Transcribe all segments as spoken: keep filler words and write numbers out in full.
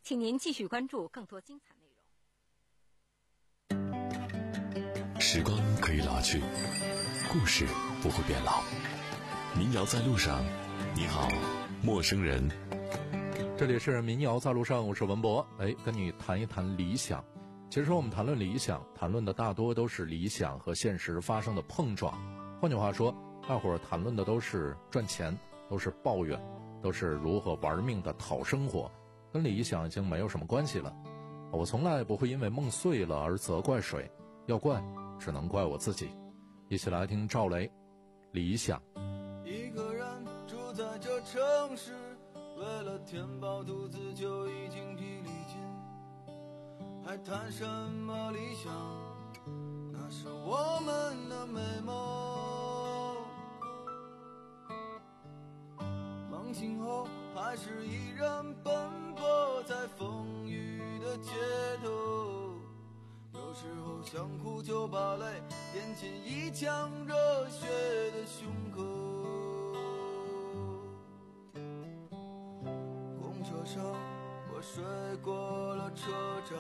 请您继续关注更多精彩内容。时光可以老去，故事不会变老。民谣在路上，你好，陌生人。 这里是民谣在路上，我是文博。哎，跟你谈一谈理想。其实我们谈论理想，谈论的大多都是理想和现实发生的碰撞。换句话说，大伙儿谈论的都是赚钱，都是抱怨，都是如何玩命的讨生活，跟理想已经没有什么关系了。我从来不会因为梦碎了而责怪谁，要怪只能怪我自己。一起来听赵雷，理想。 一个人住在这城市，为了填饱肚子就已经疲力尽，还谈什么理想？那是我们的美梦。梦醒后还是一人奔波在风雨的街头，有时候想哭就把泪咽进一腔热血的胸口。公车上我睡过了车站，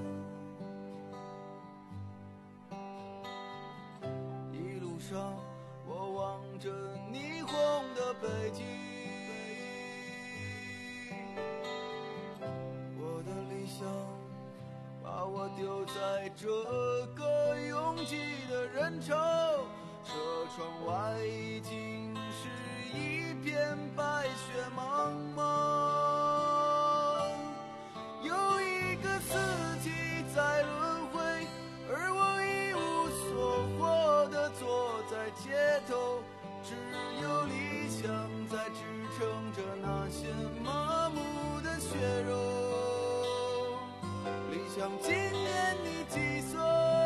一路上我望着霓虹的北京，我的理想把我丢在这个拥挤的人潮，车窗外已经是一片白雪茫茫。有一个四季在轮回，而我一无所获地坐在街头，只有理想在支撑着那些麻木的血肉。想今年你几岁？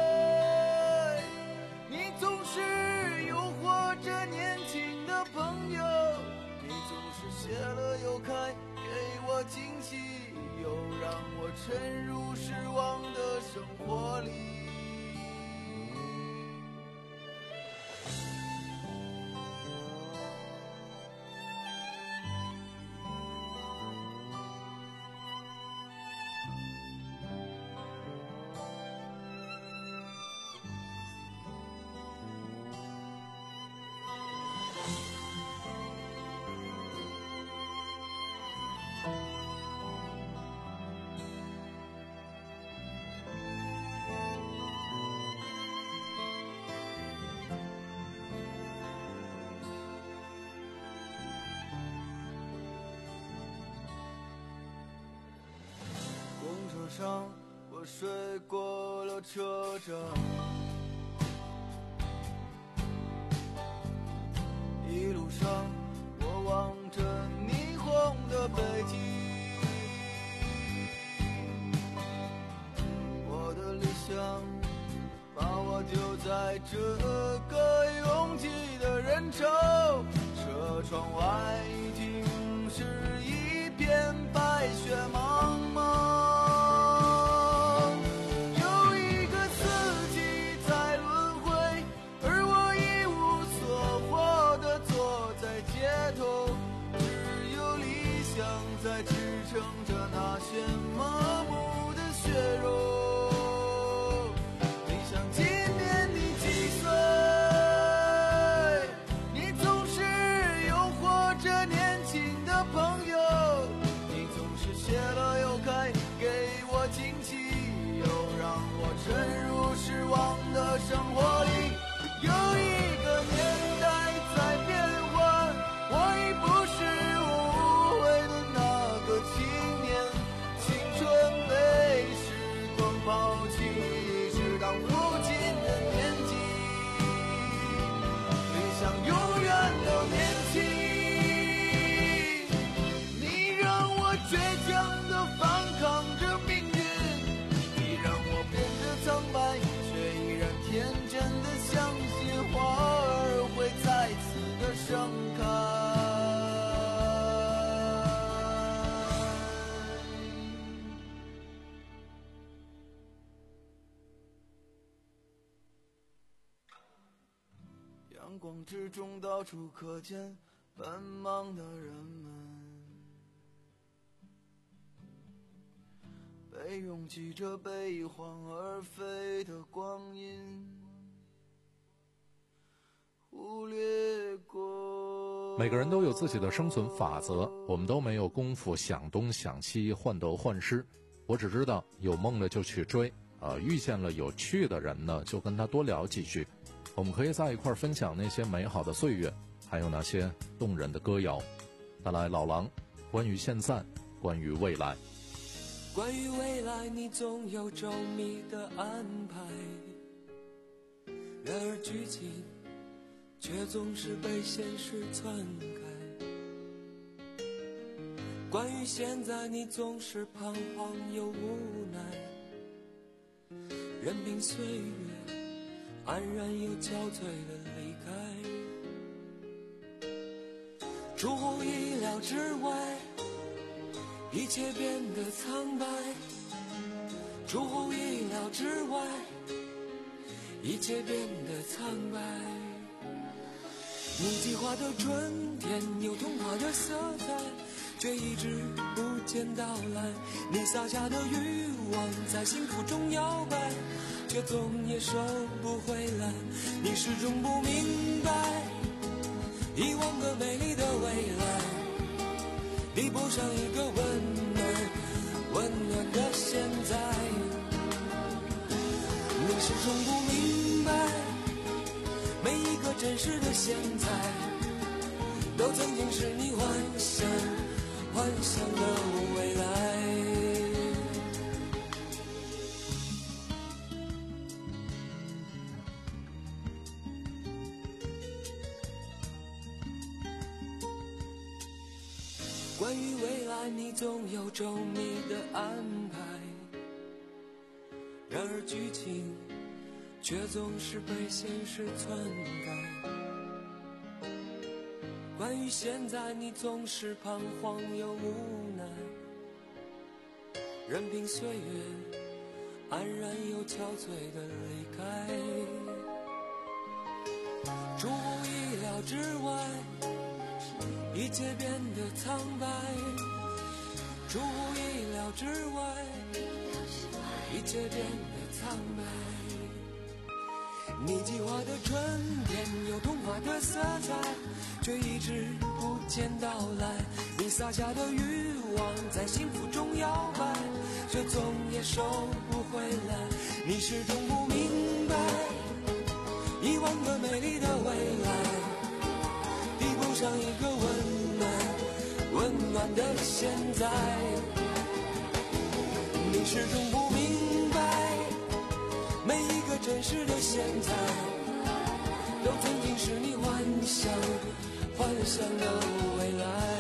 你总是诱惑着年轻的朋友，你总是谢了又开，给我惊喜，又让我沉入失望的生活里。上我睡过了车站，一路上我望着霓虹的北京，我的理想把我丢在这个拥挤的人潮，车窗外已经是一片白雪茫茫。在支撑着那些麻木的血肉。你想今年你几岁？你总是诱惑着年轻的朋友，你总是谢了又开，给我惊喜，又让我沉入失望的生活里。有一个年代在变换，我已不是无悔的青年，青春被时光抛弃，是当父亲的年纪，理想永远都年轻。你让我倔强地反抗着命运，你让我变得苍白，却依然天真地相信花儿会再次的盛开。阳光之中到处可见奔忙的人们， 拥挤着悲欢而飞的光阴，忽略过。 每个人都有自己的生存法则，我们都没有功夫想东想西，患得患失。我只知道有梦了就去追，呃，遇见了有趣的人呢，就跟他多聊几句。我们可以在一块分享那些美好的岁月，还有那些动人的歌谣。带来老狼，关于现在，关于未来。 关于未来，你总有周密的安排，然而剧情却总是被现实篡改。关于现在，你总是彷徨又无奈，任凭岁月安然又憔悴的离开。出乎意料之外，一切变得苍白，出乎意料之外，一切变得苍白。你计划的春天有童话的色彩，却一直不见到来。你撒下的欲望在幸福中摇摆，却总也收不回来。你始终不明白，一万个美丽的未来比不上一个温暖温暖的现在。你始终不明白，每一个真实的现在都曾经是你幻想幻想的未来。关于未来，你总有周密的安排，然而剧情却总是被现实篡改。关于现在，你总是彷徨又无奈，任凭岁月安然又憔悴的离开。出乎意料之外，一切变得苍白，出乎意料之外，一切变得苍白。你计划的春天有童话的色彩，却一直不见到来。你撒下的欲望在幸福中摇摆，却总也收不回来。你始终不明白，一万个美丽的未来比不上一个温暖温暖的现在。你始终不明白，每一个真实的现在都曾经是你幻想幻想的未来。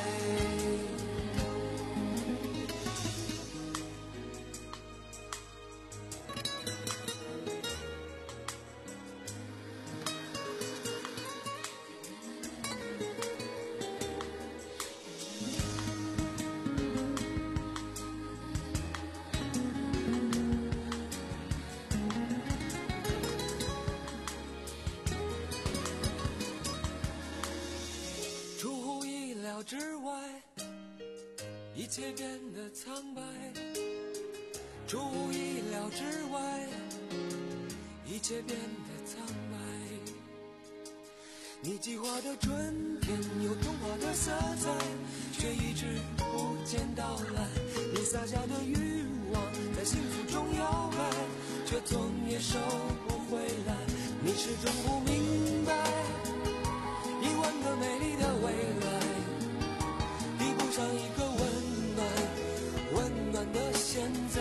之外，一切变得苍白，出乎意料之外，一切变得苍白。你计划的春天有童话的色彩，却一直不见到来。你撒下的欲望在幸福中摇摆，却总也收不回来。你始终不明白，一万个美丽的未来上一个温暖温暖的现在。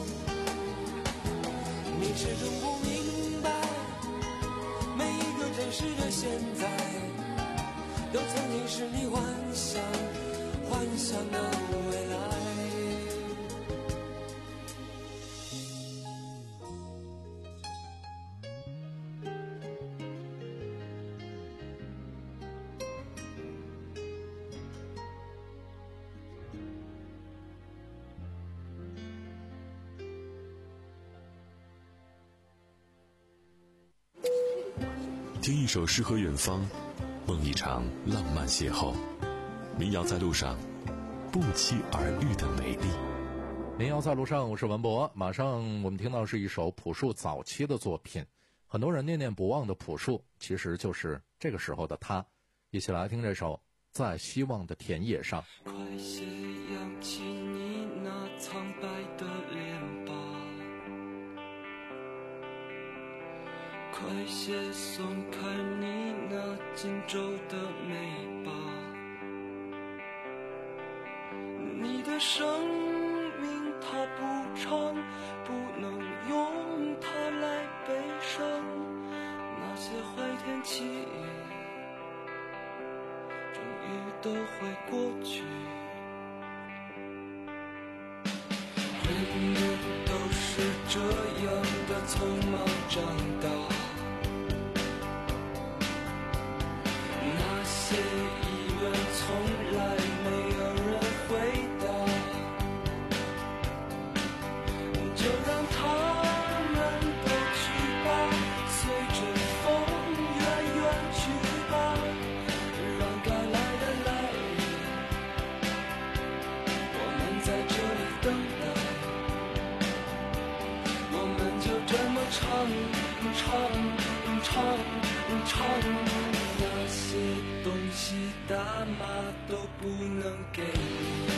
你始终不明白，每一个真实的现在都曾经是你幻想幻想的未来。 听一首诗和远方，梦一场浪漫邂逅。民谣在路上，不期而遇的美丽。 民谣在路上，我是文博。马上我们听到是一首朴树早期的作品，很多人念念不忘的朴树，其实就是这个时候的他。一起来听这首《在希望的田野上》。 快些扬起你那苍白的脸吧，快些松开你那紧皱的眉吧，你的生命它不长，不能用它来悲伤，那些坏天气终于都会过去，人们都是这样的匆忙长大，那些疑问从来没有人回答，就让他们都去吧，随着风远远去吧，让该来的来，我们在这里等待，我们就这么唱唱唱唱，那些东西大妈都不能给你，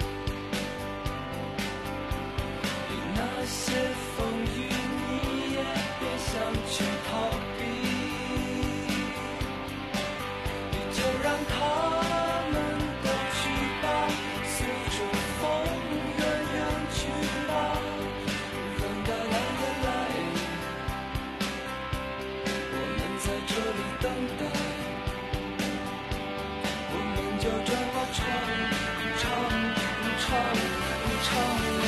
那些风雨你也别想去逃避，你就让他们都去吧，随着风远远去吧，让该来的来，我们在这里等待，我们就这么唱唱唱唱。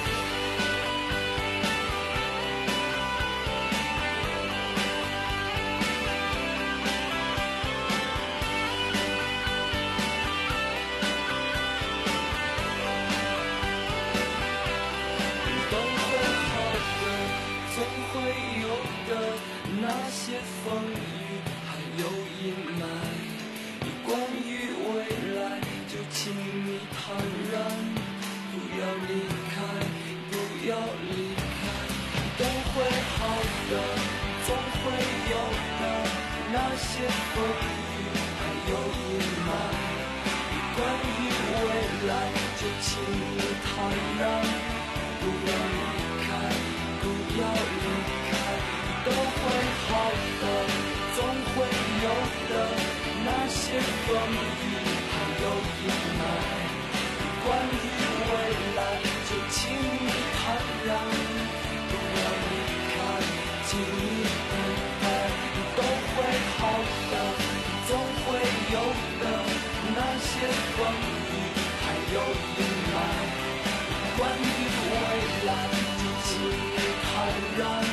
那些风雨还有阴霾，你关于未来就请你坦然，不要离开，不要离开，都会好的，总会有的。那些风雨还有阴霾，你关于未来就请你坦然，不要离开，不要离开，都会好的，总会有的。那些风雨还有阴霾，关于未来就请你坦然，不要离开，请你等待，都会好的，总会有的。那些风雨还有阴霾，关于未来就请你坦然，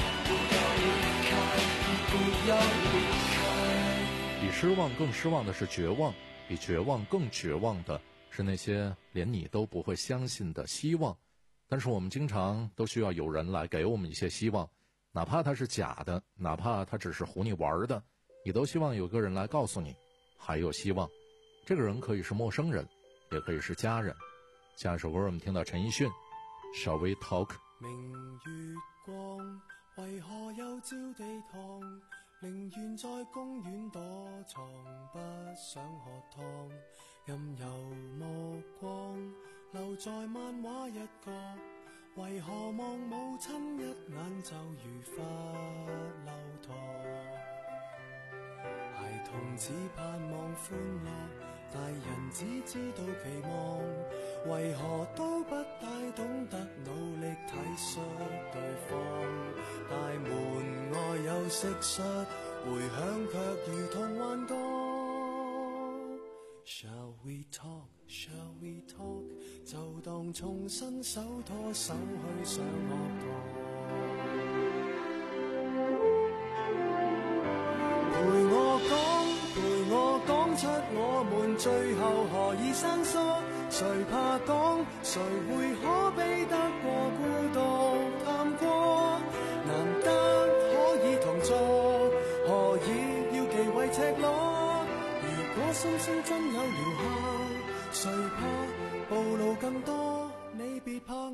不要离开。 比失望更失望的是绝望，比绝望更绝望的是那些连你都不会相信的希望。但是我们经常都需要有人来给我们一些希望，哪怕它是假的，哪怕它只是唬你玩的，你都希望有个人来告诉你还有希望。这个人可以是陌生人，也可以是家人。下一首歌我们听到陈奕迅 Shall We Talk。 明月光為何又照地堂，寧願在公園躲藏，不想喝湯，任由目光留在漫畫一角，為何望母親一眼就如罰留堂，孩童只盼望歡樂，大人只知道期望，為何都不大懂得努力體恤對方，大門外有蟋蟀，回響卻如同幻覺。Shall we talk, shall we talk， 就當重新手拖手去上學堂，陪我講，陪我講出我們最後何以生疏，誰怕講，誰會可比得過孤獨探過，難得可以同坐，何以要忌諱赤裸，如果心聲真有療效，誰怕暴露更多，你別怕我。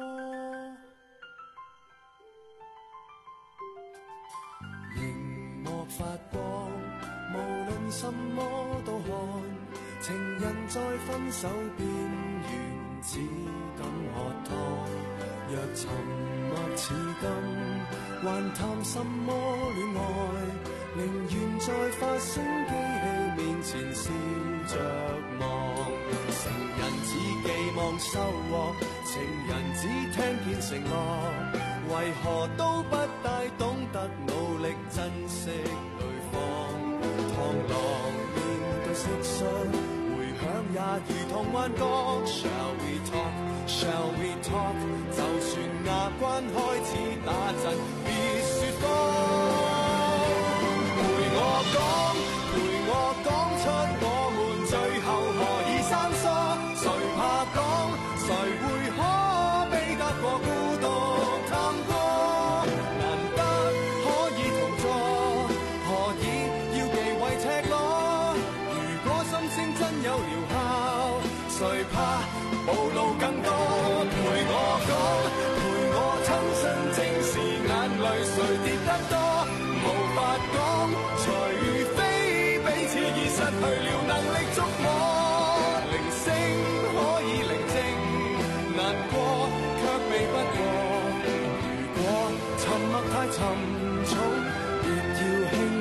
荧幕發光，無論什麼都看，情人在分手邊緣，只敢喝湯。若沉默似金，還談什麼戀愛？寧願在發聲機器面前笑着望。成人只寄望收穫，情人只聽見承諾，為何都不大懂得努力珍惜對方？螳螂面對蟋蟀，回響也如同幻覺。Shall we talk? Shall we talk? 就算牙關開始打震，別說謊。陪我講，陪我講出我們最後何以生疏。誰怕講？誰會可比得過孤獨探戈？難得可以同坐，何以要忌諱赤裸？如果心聲真有療效，誰怕暴露更多？陪我講，陪我親身正視眼淚誰跌得多，無法講，除非彼此已失去了能力觸摸。鈴聲可以寧靜，難過卻避不過。如果沉默太沉重，別要輕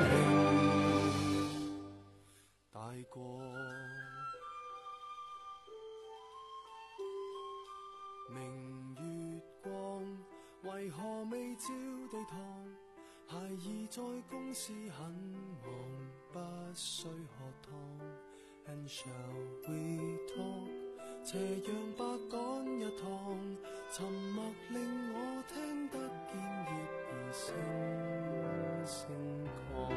輕帶過。明月光，為何未照地堂？孩兒在公司很忙，不需喝湯。And shall we talk？ 斜陽白趕一趟，沉默令我聽得見葉兒聲聲降。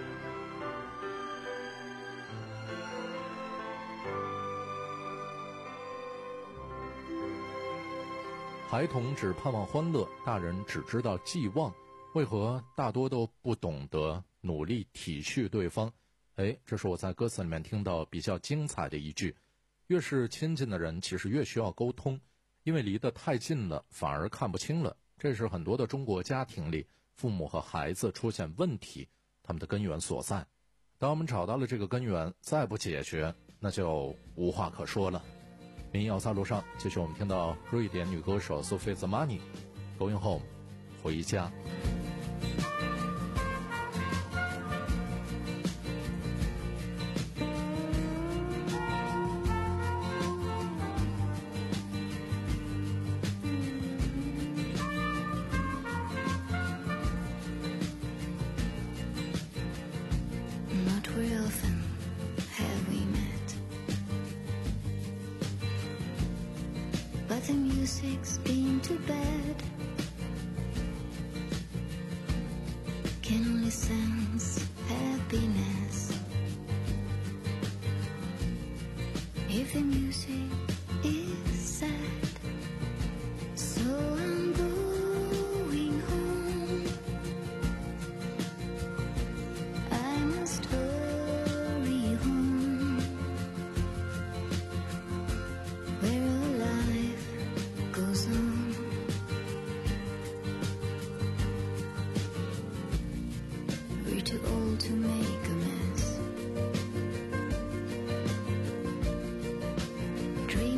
孩童只盼望欢乐，大人只知道寄望，为何大多都不懂得努力体恤对方？哎，这是我在歌词里面听到比较精彩的一句。越是亲近的人，其实越需要沟通，因为离得太近了，反而看不清了。这是很多的中国家庭里，父母和孩子出现问题，他们的根源所在。当我们找到了这个根源，再不解决，那就无话可说了。民谣在路上，继续我们听到瑞典女歌手 Sophie Zamani Going Home 回家。 The music's been too bad, can only sense happiness. If the music is sad, so I'm going home. I must hurry home, where life goes on. We're too old to make a mess. Dream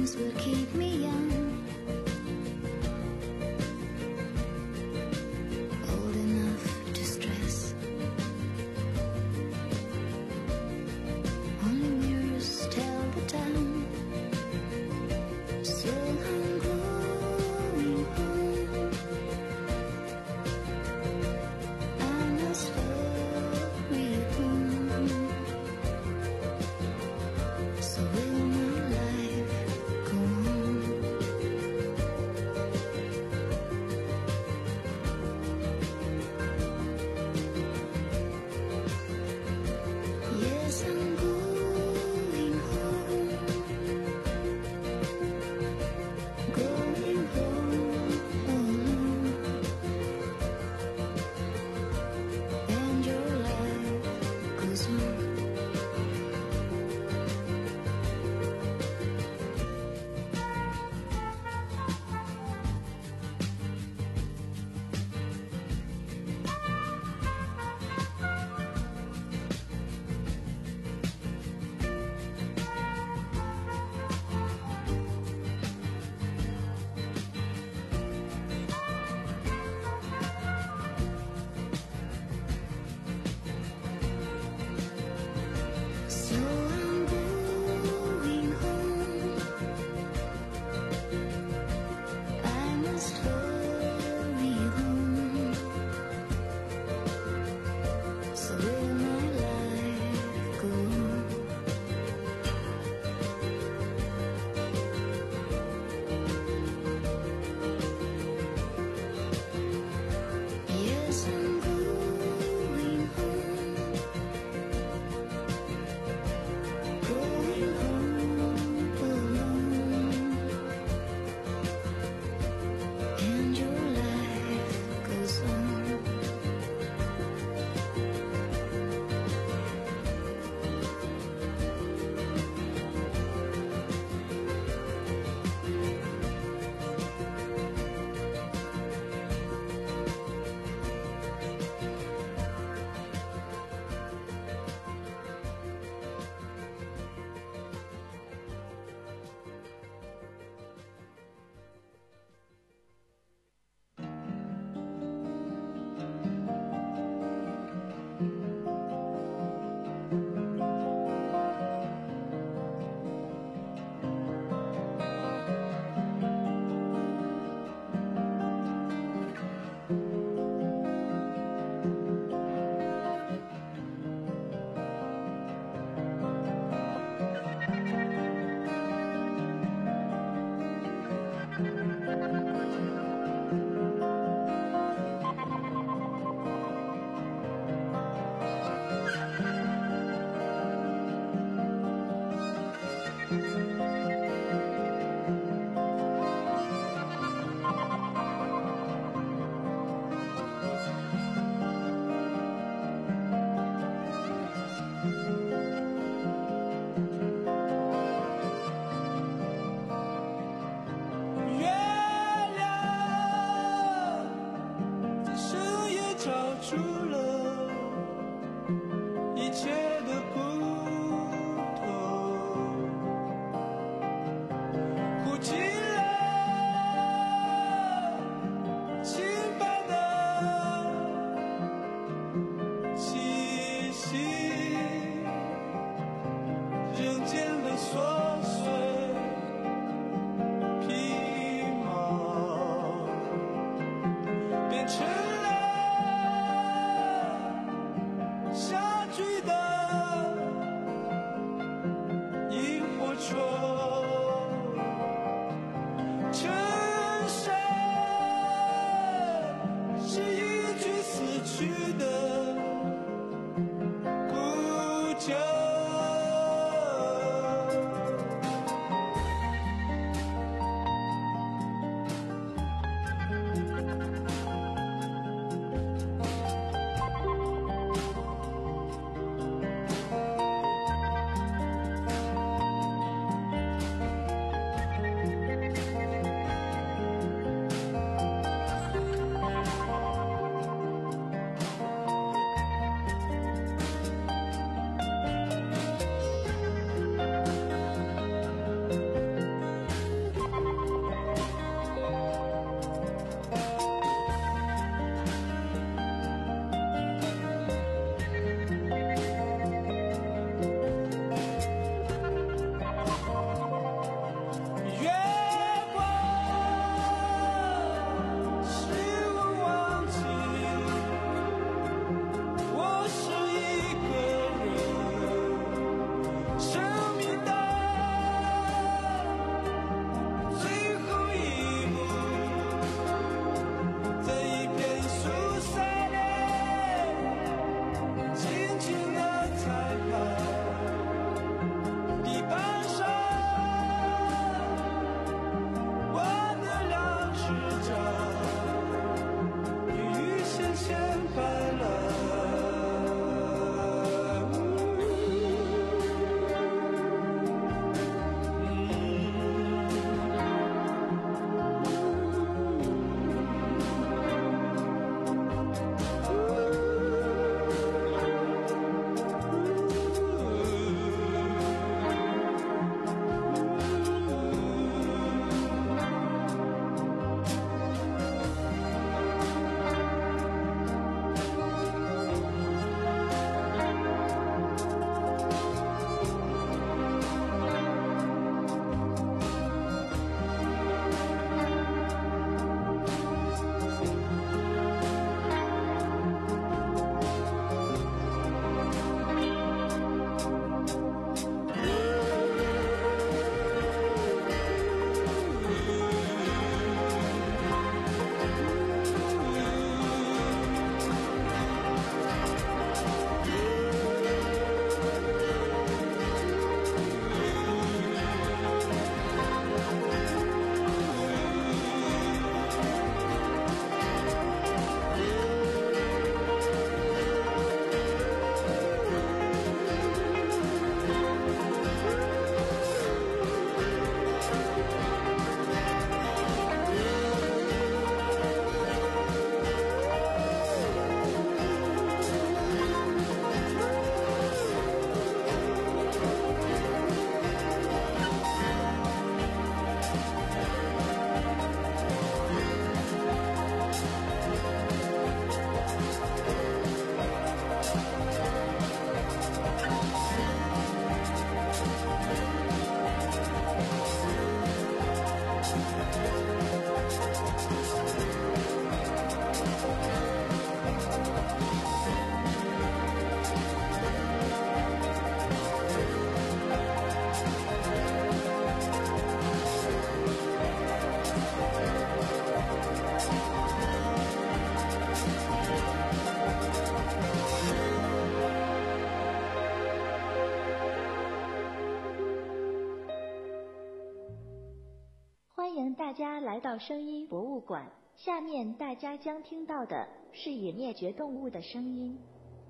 家来到声音博物馆，下面大家将听到的是已灭绝动物的声音。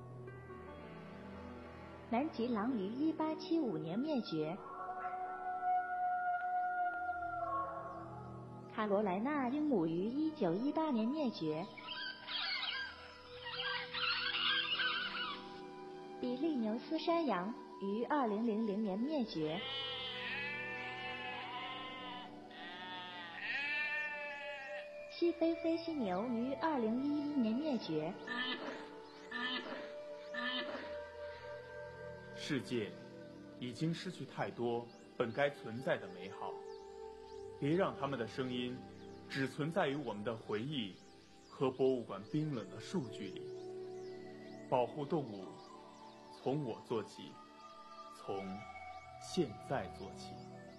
南极狼于一八七五年灭绝，卡罗莱纳鹦鹉于一九一八年灭绝，比利牛斯山羊于二零零零年灭绝，西非飞犀牛于二零一一年灭绝。 世界已经失去太多本该存在的美好，别让他们的声音只存在于我们的回忆和博物馆冰冷的数据里。保护动物，从我做起，从现在做起。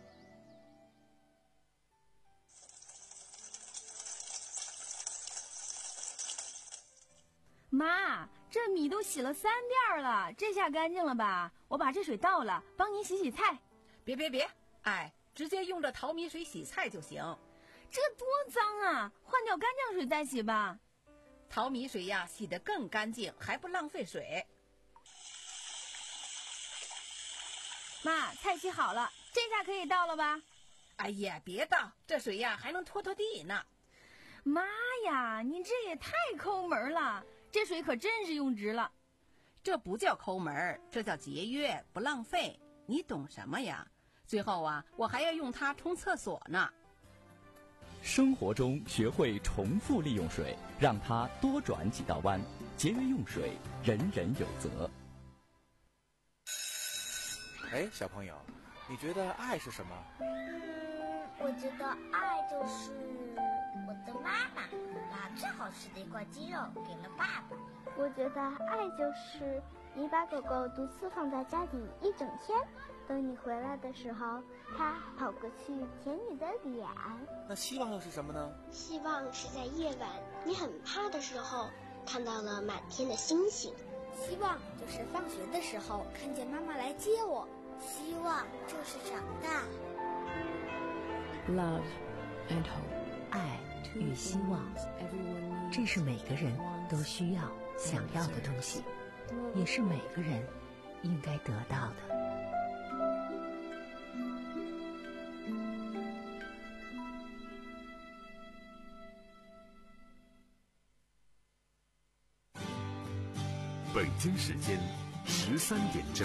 妈，这米都洗了三遍了，这下干净了吧？我把这水倒了，帮您洗洗菜。 别别别，哎，直接用这淘米水洗菜就行。 这多脏啊，换掉干净水再洗吧。 淘米水呀，洗得更干净，还不浪费水。 妈，菜洗好了，这下可以倒了吧？ 哎呀，别倒，这水呀还能拖拖地呢。 妈呀，你这也太抠门了，这水可真是用值了。 这不叫抠门，这叫节约，不浪费。你懂什么呀？最后啊，我还要用它冲厕所呢。 生活中学会重复利用水，让它多转几道弯，节约用水，人人有责。 哎，小朋友，你觉得爱是什么？ 嗯，我觉得爱就是我的妈妈把最好吃的一块鸡肉给了爸爸。 我觉得爱就是你把狗狗独自放在家里一整天，等你回来的时候，它跑过去舔你的脸。 那希望又是什么呢？ 希望是在夜晚你很怕的时候，看到了满天的星星。 希望就是放学的时候看见妈妈来接我。希望就是长大。 Love and hope， 爱与希望，这是每个人都需要、想要的东西，也是每个人应该得到的。 北京时间十三点正。